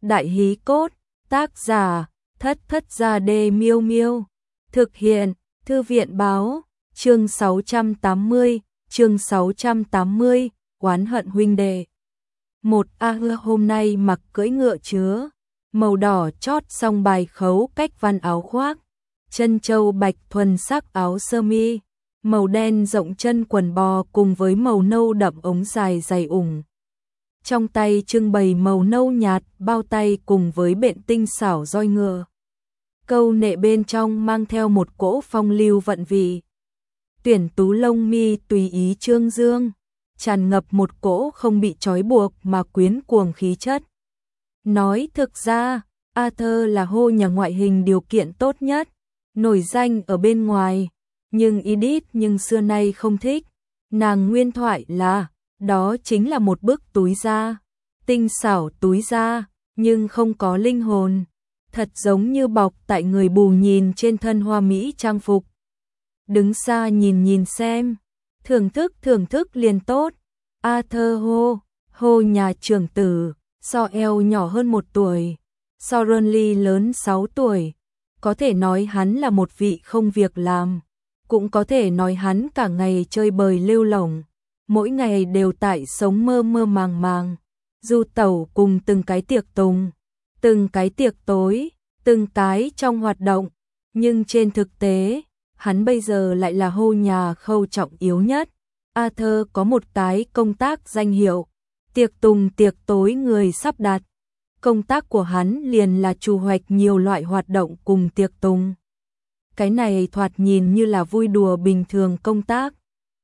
Đại hí cốt, tác giả, Thất Thất Gia Đê Miêu Miêu. Thực hiện, Thư viện báo, chương 680, oán hận huynh đệ. Một hôm nay mặc cưỡi ngựa chứa, màu đỏ chót song bài khấu cách văn áo khoác, chân châu bạch thuần sắc áo sơ mi, màu đen rộng chân quần bò cùng với màu nâu đậm ống dài dày ủng. Trong tay trưng bày màu nâu nhạt bao tay cùng với bện tinh xảo roi ngựa. Câu nệ bên trong mang theo một cỗ phong lưu vận vị. Tuyển tú lông mi tùy ý trương dương, tràn ngập một cỗ không bị trói buộc mà quyến cuồng khí chất. Nói thực ra, Arthur là hô nhà ngoại hình điều kiện tốt nhất, nổi danh ở bên ngoài, nhưng Edith xưa nay không thích. Nàng nguyên thoại là, đó chính là một bức túi da, tinh xảo túi da, nhưng không có linh hồn, thật giống như bọc tại người bù nhìn trên thân hoa mỹ trang phục. Đứng xa nhìn xem, thưởng thức liền tốt. Arthur hô nhà trưởng tử, so eo nhỏ hơn 1 tuổi, so Ronly lớn 6 tuổi. Có thể nói hắn là một vị không việc làm, cũng có thể nói hắn cả ngày chơi bời lêu lổng, mỗi ngày đều tại sống mơ màng, du tẩu cùng từng cái tiệc tùng, từng cái tiệc tối, từng cái trong hoạt động, nhưng trên thực tế, hắn bây giờ lại là hô nhà khâu trọng yếu nhất. Arthur có một cái công tác danh hiệu, tiệc tùng tiệc tối người sắp đặt. Công tác của hắn liền là chủ hoạch nhiều loại hoạt động cùng tiệc tùng. Cái này thoạt nhìn như là vui đùa bình thường công tác,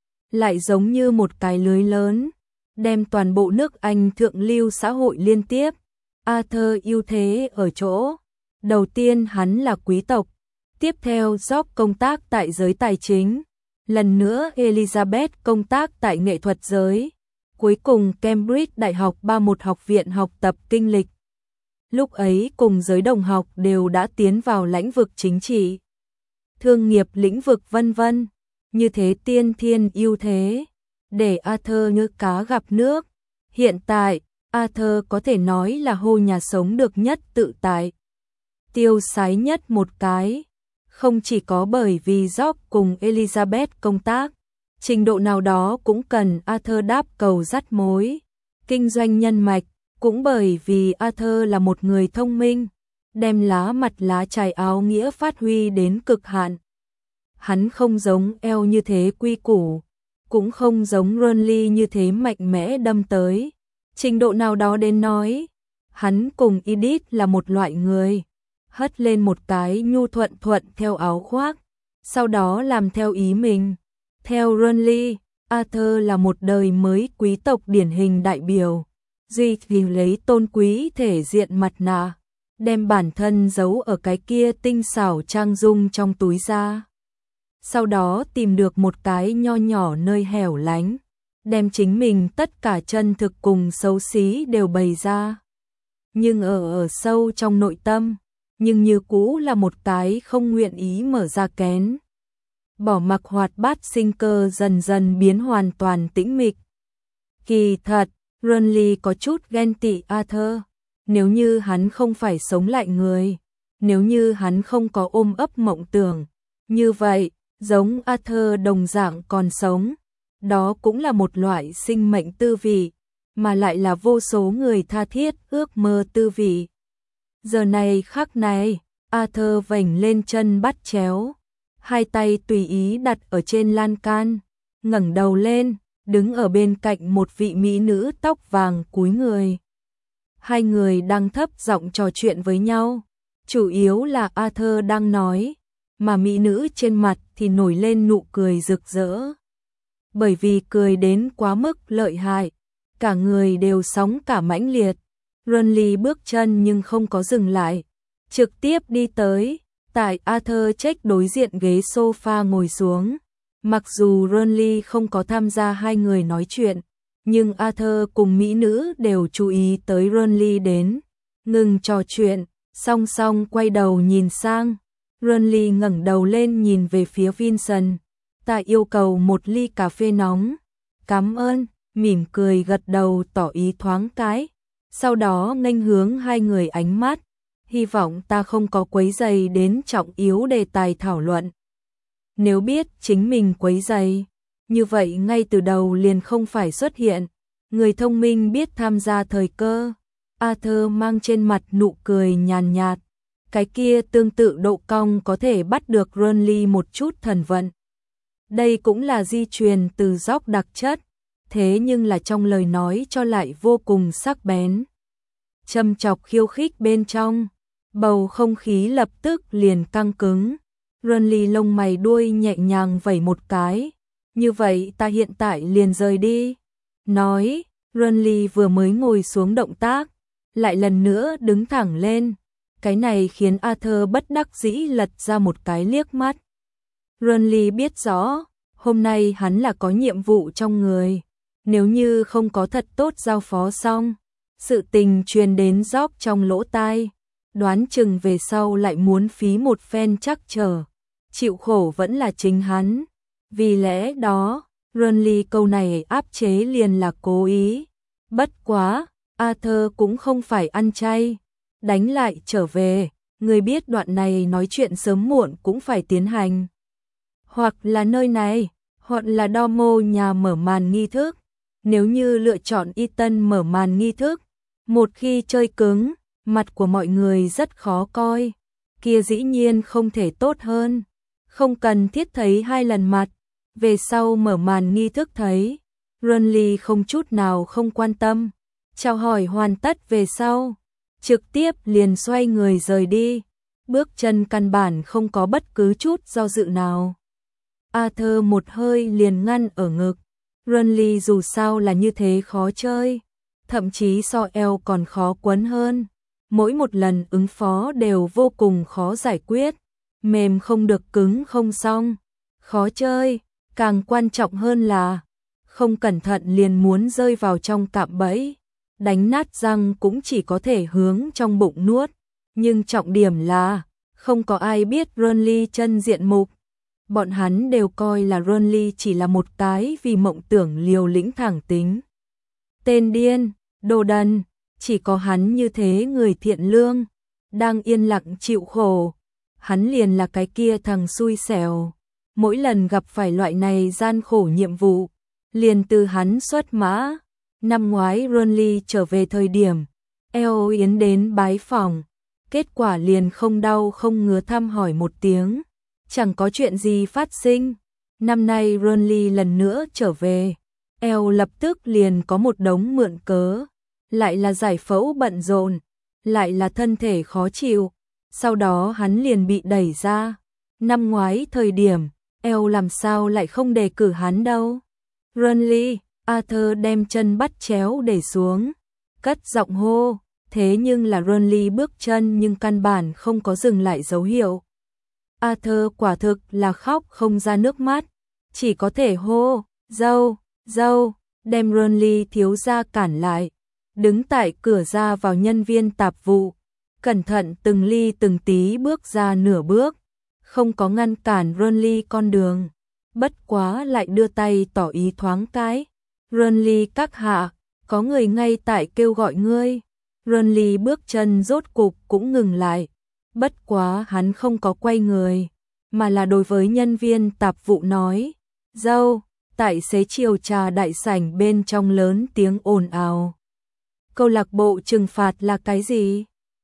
lại giống như một cái lưới lớn, đem toàn bộ nước Anh thượng lưu xã hội liên tiếp. Arthur ưu thế ở chỗ, đầu tiên hắn là quý tộc, tiếp theo George công tác tại giới tài chính, lần nữa Elizabeth công tác tại nghệ thuật giới, cuối cùng Cambridge Đại học 31 học viện học tập kinh lịch. Lúc ấy cùng giới đồng học đều đã tiến vào lĩnh vực chính trị, thương nghiệp lĩnh vực vân vân, như thế tiên thiên ưu thế, để Arthur như cá gặp nước. Hiện tại, Arthur có thể nói là hô nhà sống được nhất tự tại, tiêu sái nhất một cái, không chỉ có bởi vì George cùng Elizabeth công tác, trình độ nào đó cũng cần Arthur đáp cầu dắt mối, kinh doanh nhân mạch, cũng bởi vì Arthur là một người thông minh, đem lá mặt lá chài áo nghĩa phát huy đến cực hạn. Hắn không giống Elle như thế quy củ, cũng không giống Ronly như thế mạnh mẽ đâm tới. Trình độ nào đó đến nói, hắn cùng Edith là một loại người, hất lên một cái nhu thuận theo áo khoác, sau đó làm theo ý mình. Theo Ronly, Arthur là một đời mới quý tộc điển hình đại biểu, duy trì lấy tôn quý thể diện mặt nạ, đem bản thân giấu ở cái kia tinh xảo trang dung trong túi da. Sau đó tìm được một cái nho nhỏ nơi hẻo lánh, đem chính mình tất cả chân thực cùng xấu xí đều bày ra. Nhưng ở sâu trong nội tâm, nhưng như cũ là một cái không nguyện ý mở ra kén. Bỏ mặc hoạt bát sinh cơ dần dần biến hoàn toàn tĩnh mịch. Kỳ thật, Ronly có chút ghen tị Arthur, nếu như hắn không phải sống lại người, nếu như hắn không có ôm ấp mộng tưởng, như vậy, giống Arthur đồng dạng còn sống, đó cũng là một loại sinh mệnh tư vị, mà lại là vô số người tha thiết ước mơ tư vị. Giờ này khắc này, Arthur vểnh lên chân bắt chéo, hai tay tùy ý đặt ở trên lan can, ngẩng đầu lên, đứng ở bên cạnh một vị mỹ nữ tóc vàng cúi người. Hai người đang thấp giọng trò chuyện với nhau, chủ yếu là Arthur đang nói, mà mỹ nữ trên mặt thì nổi lên nụ cười rực rỡ. Bởi vì cười đến quá mức lợi hại, cả người đều sóng cả mãnh liệt. Ronly bước chân nhưng không có dừng lại, trực tiếp đi tới, tại Arthur check đối diện ghế sofa ngồi xuống. Mặc dù Ronly không có tham gia hai người nói chuyện, nhưng Arthur cùng mỹ nữ đều chú ý tới Ronly đến, ngừng trò chuyện, song song quay đầu nhìn sang. Ronly ngẩng đầu lên nhìn về phía Vincent, ta yêu cầu một ly cà phê nóng. Cảm ơn, mỉm cười gật đầu tỏ ý thoáng cái. sau đó nghênh hướng hai người ánh mắt, hy vọng ta không có quấy rầy đến trọng yếu đề tài thảo luận. Nếu biết chính mình quấy rầy, như vậy ngay từ đầu liền không phải xuất hiện, người thông minh biết tham gia thời cơ. Arthur mang trên mặt nụ cười nhàn nhạt, cái kia tương tự độ cong có thể bắt được Renly một chút thần vận. Đây cũng là di truyền từ Rock đặc chất, thế nhưng là trong lời nói cho lại vô cùng sắc bén. Châm chọc khiêu khích bên trong, bầu không khí lập tức liền căng cứng. Renly lông mày đuôi nhẹ nhàng vẩy một cái, như vậy ta hiện tại liền rời đi. Nói, Renly vừa mới ngồi xuống động tác, lại lần nữa đứng thẳng lên. Cái này khiến Arthur bất đắc dĩ lật ra một cái liếc mắt. Renly biết rõ, hôm nay hắn là có nhiệm vụ trong người. Nếu như không có thật tốt giao phó xong, sự tình truyền đến Rock trong lỗ tai, đoán chừng về sau lại muốn phí một phen trắc trở. Chịu khổ vẫn là chính hắn. Vì lẽ đó, Renly câu này áp chế liền là cố ý. Bất quá, Arthur cũng không phải ăn chay. Đánh lại trở về, người biết đoạn này nói chuyện sớm muộn cũng phải tiến hành. Hoặc là nơi này, hoặc là Domo nhà mở màn nghi thức. Nếu như lựa chọn Ethan mở màn nghi thức, một khi chơi cứng, mặt của mọi người rất khó coi. Kia dĩ nhiên không thể tốt hơn. Không cần thiết thấy hai lần mặt, về sau mở màn nghi thức thấy. Renly không chút nào không quan tâm. Chào hỏi hoàn tất về sau, trực tiếp liền xoay người rời đi, bước chân căn bản không có bất cứ chút do dự nào. Arthur một hơi liền ngăn ở ngực, Renly dù sao là như thế khó chơi, thậm chí so eo còn khó quấn hơn, mỗi một lần ứng phó đều vô cùng khó giải quyết, mềm không được cứng không xong, khó chơi, càng quan trọng hơn là không cẩn thận liền muốn rơi vào trong cạm bẫy. Đánh nát răng cũng chỉ có thể hướng trong bụng nuốt, nhưng trọng điểm là không có ai biết Renly chân diện mục. Bọn hắn đều coi là Renly chỉ là một cái vì mộng tưởng liều lĩnh thẳng tính. Tên điên, đồ đần, chỉ có hắn như thế người thiện lương, đang yên lặng chịu khổ. Hắn liền là cái kia thằng xui xẻo. Mỗi lần gặp phải loại này gian khổ nhiệm vụ, liền từ hắn xuất mã. Năm ngoái Renly trở về thời điểm, Eo Yến đến bái phòng, kết quả liền không đau không ngứa thăm hỏi một tiếng, chẳng có chuyện gì phát sinh. Năm nay Renly lần nữa trở về, Eo lập tức liền có một đống mượn cớ, lại là giải phẫu bận rộn, lại là thân thể khó chịu, sau đó hắn liền bị đẩy ra. Năm ngoái thời điểm, Eo làm sao lại không đề cử hắn đâu. Renly, Arthur đem chân bắt chéo để xuống, cất giọng hô, thế nhưng là Renly bước chân nhưng căn bản không có dừng lại dấu hiệu. Arthur quả thực là khóc không ra nước mắt, chỉ có thể hô, dâu, dâu, đem Renly thiếu gia cản lại, đứng tại cửa ra vào nhân viên tạp vụ, cẩn thận từng ly từng tí bước ra nửa bước, không có ngăn cản Renly con đường, bất quá lại đưa tay tỏ ý thoáng cái. Renly các hạ, có người ngay tại kêu gọi ngươi. Renly bước chân rốt cục cũng ngừng lại, bất quá hắn không có quay người, mà là đối với nhân viên tạp vụ nói, dâu, tại xế chiều trà đại sảnh bên trong lớn tiếng ồn ào. Câu lạc bộ trừng phạt là cái gì?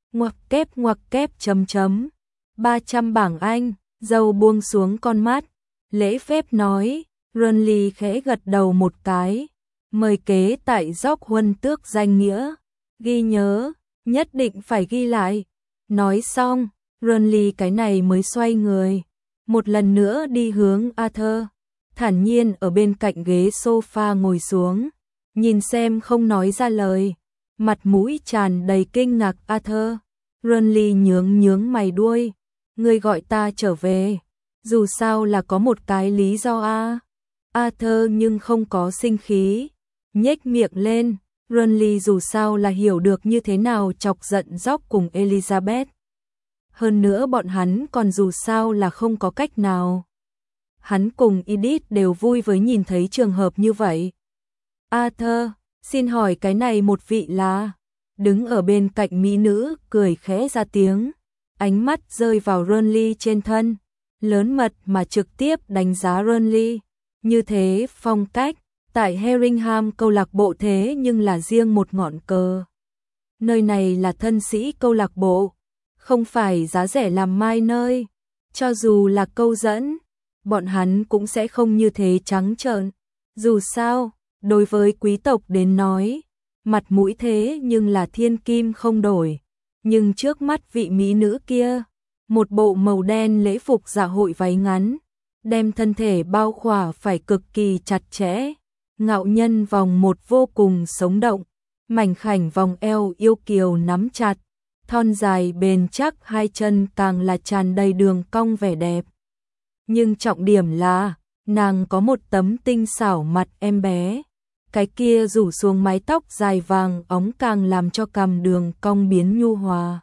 Ngoặc kép chấm chấm. 300 bảng Anh, dâu buông xuống con mắt, lễ phép nói. Renly khẽ gật đầu một cái, mời kế tại Rock huân tước danh nghĩa, ghi nhớ, nhất định phải ghi lại. Nói xong, Renly cái này mới xoay người, một lần nữa đi hướng Arthur, thản nhiên ở bên cạnh ghế sofa ngồi xuống, nhìn xem không nói ra lời, mặt mũi tràn đầy kinh ngạc Arthur. Renly nhướng mày đuôi, ngươi gọi ta trở về, dù sao là có một cái lý do a. Arthur nhưng không có sinh khí, nhếch miệng lên, Renly dù sao là hiểu được như thế nào chọc giận Rock cùng Elizabeth. Hơn nữa bọn hắn còn dù sao là không có cách nào. Hắn cùng Edith đều vui với nhìn thấy trường hợp như vậy. Arthur, xin hỏi cái này một vị là... đứng ở bên cạnh mỹ nữ cười khẽ ra tiếng, ánh mắt rơi vào Renly trên thân, lớn mật mà trực tiếp đánh giá Renly. Như thế phong cách, tại Herringham câu lạc bộ thế nhưng là riêng một ngọn cờ. Nơi này là thân sĩ câu lạc bộ, không phải giá rẻ làm mai nơi. Cho dù là câu dẫn, bọn hắn cũng sẽ không như thế trắng trợn. Dù sao, đối với quý tộc đến nói, mặt mũi thế nhưng là thiên kim không đổi. Nhưng trước mắt vị mỹ nữ kia, một bộ màu đen lễ phục dạ hội váy ngắn, đem thân thể bao khỏa phải cực kỳ chặt chẽ, ngạo nhân vòng một vô cùng sống động, mảnh khảnh vòng eo yêu kiều nắm chặt, thon dài bền chắc hai chân càng là tràn đầy đường cong vẻ đẹp. Nhưng trọng điểm là, nàng có một tấm tinh xảo mặt em bé, cái kia rủ xuống mái tóc dài vàng óng càng làm cho cằm đường cong biến nhu hòa.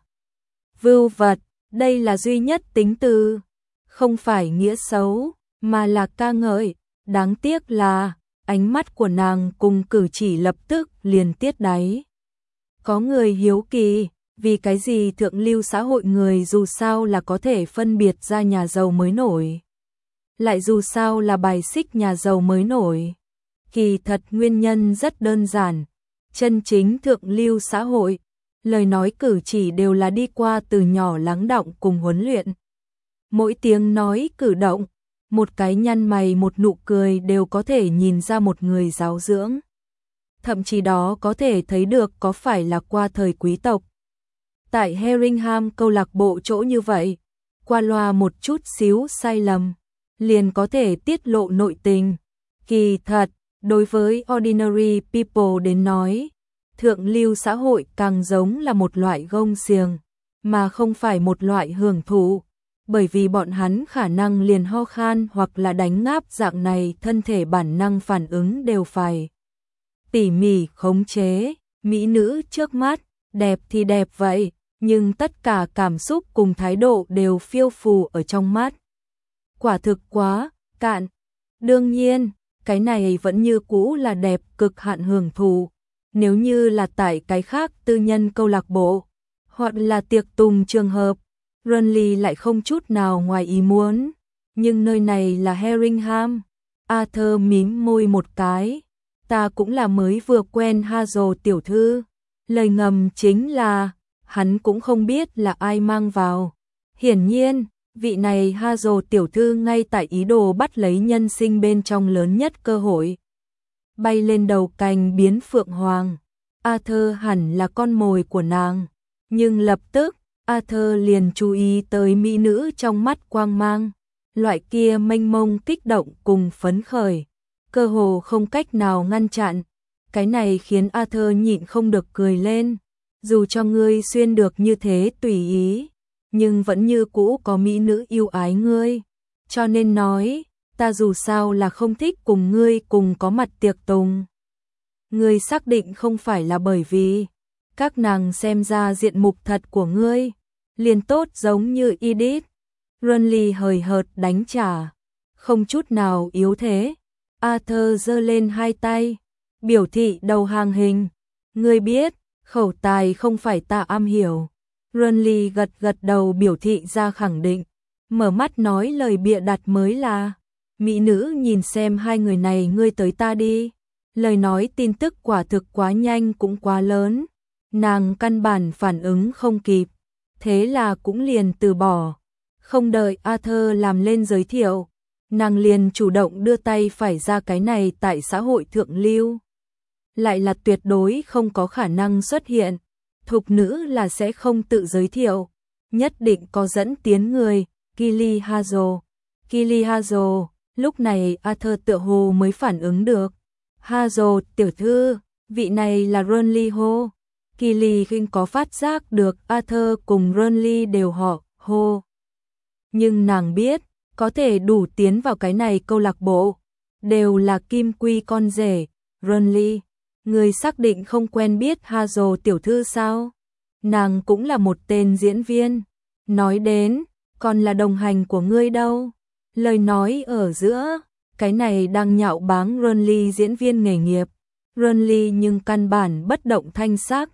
Vưu vật, đây là duy nhất tính từ, không phải nghĩa xấu, mà là ca ngợi. Đáng tiếc là, ánh mắt của nàng cùng cử chỉ lập tức liền tiết đáy. Có người hiếu kỳ, vì cái gì thượng lưu xã hội người dù sao là có thể phân biệt ra nhà giàu mới nổi, lại dù sao là bài xích nhà giàu mới nổi. Kỳ thật nguyên nhân rất đơn giản, chân chính thượng lưu xã hội, lời nói cử chỉ đều là đi qua từ nhỏ lắng đọng cùng huấn luyện. Mỗi tiếng nói cử động, một cái nhăn mày một nụ cười đều có thể nhìn ra một người giáo dưỡng. Thậm chí đó có thể thấy được có phải là qua thời quý tộc. Tại Herringham câu lạc bộ chỗ như vậy, qua loa một chút xíu sai lầm, liền có thể tiết lộ nội tình. Kỳ thật, đối với ordinary people đến nói, thượng lưu xã hội càng giống là một loại gông xiềng, mà không phải một loại hưởng thụ, bởi vì bọn hắn khả năng liền ho khan hoặc là đánh ngáp dạng này thân thể bản năng phản ứng đều phải tỉ mỉ khống chế. Mỹ nữ trước mắt, đẹp thì đẹp vậy, nhưng tất cả cảm xúc cùng thái độ đều phiêu phù ở trong mắt. Quả thực quá cạn. Đương nhiên, cái này vẫn như cũ là đẹp cực hạn hưởng thụ. Nếu như là tại cái khác tư nhân câu lạc bộ, hoặc là tiệc tùng trường hợp, Renly lại không chút nào ngoài ý muốn. Nhưng nơi này là Herringham. Arthur mím môi một cái. Ta cũng là mới vừa quen Hazel tiểu thư. Lời ngầm chính là, hắn cũng không biết là ai mang vào. Hiển nhiên, vị này Hazel tiểu thư ngay tại ý đồ bắt lấy nhân sinh bên trong lớn nhất cơ hội. Bay lên đầu cành biến phượng hoàng. Arthur hẳn là con mồi của nàng. Nhưng lập tức, Arthur liền chú ý tới mỹ nữ trong mắt quang mang. Loại kia mênh mông kích động cùng phấn khởi. Cơ hồ không cách nào ngăn chặn. Cái này khiến Arthur nhịn không được cười lên. Dù cho ngươi xuyên được như thế tùy ý, nhưng vẫn như cũ có mỹ nữ yêu ái ngươi. Cho nên nói, ta dù sao là không thích cùng ngươi cùng có mặt tiệc tùng. Ngươi xác định không phải là bởi vì các nàng xem ra diện mục thật của ngươi, liền tốt giống như Edith. Renly hời hợt đánh trả, không chút nào yếu thế. Arthur giơ lên hai tay, biểu thị đầu hàng hình. Ngươi biết, khẩu tài không phải ta am hiểu. Renly gật gật đầu biểu thị ra khẳng định, mở mắt nói lời bịa đặt mới là. Mỹ nữ nhìn xem hai người này ngươi tới ta đi. Lời nói tin tức quả thực quá nhanh cũng quá lớn. Nàng căn bản phản ứng không kịp, thế là cũng liền từ bỏ. Không đợi Arthur làm lên giới thiệu, nàng liền chủ động đưa tay phải ra. Cái này tại xã hội thượng lưu lại là tuyệt đối không có khả năng xuất hiện. Thục nữ là sẽ không tự giới thiệu, nhất định có dẫn tiến người. Gilly Hazel. Gilly Hazel. Lúc này Arthur tựa hồ mới phản ứng được. Hazel tiểu thư, vị này là Renly hô. Gilly khinh có phát giác được Arthur cùng Renly đều họ hô. Nhưng nàng biết, có thể đủ tiến vào cái này câu lạc bộ, đều là kim quy con rể. Renly, người xác định không quen biết Hazel tiểu thư sao? Nàng cũng là một tên diễn viên. Nói đến, còn là đồng hành của ngươi đâu? Lời nói ở giữa, cái này đang nhạo báng Renly diễn viên nghề nghiệp. Renly nhưng căn bản bất động thanh sắc.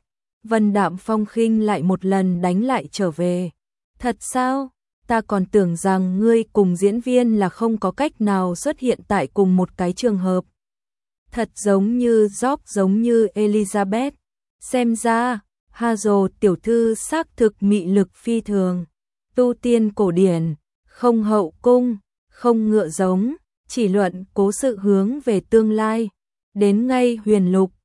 Vân Đạm Phong khinh lại một lần đánh lại trở về. Thật sao? Ta còn tưởng rằng ngươi cùng diễn viên là không có cách nào xuất hiện tại cùng một cái trường hợp. Thật giống như Job, giống như Elizabeth. Xem ra, Hazel tiểu thư xác thực mị lực phi thường. Tu tiên cổ điển, không hậu cung, không ngựa giống, chỉ luận cố sự hướng về tương lai. Đến ngay huyền lục,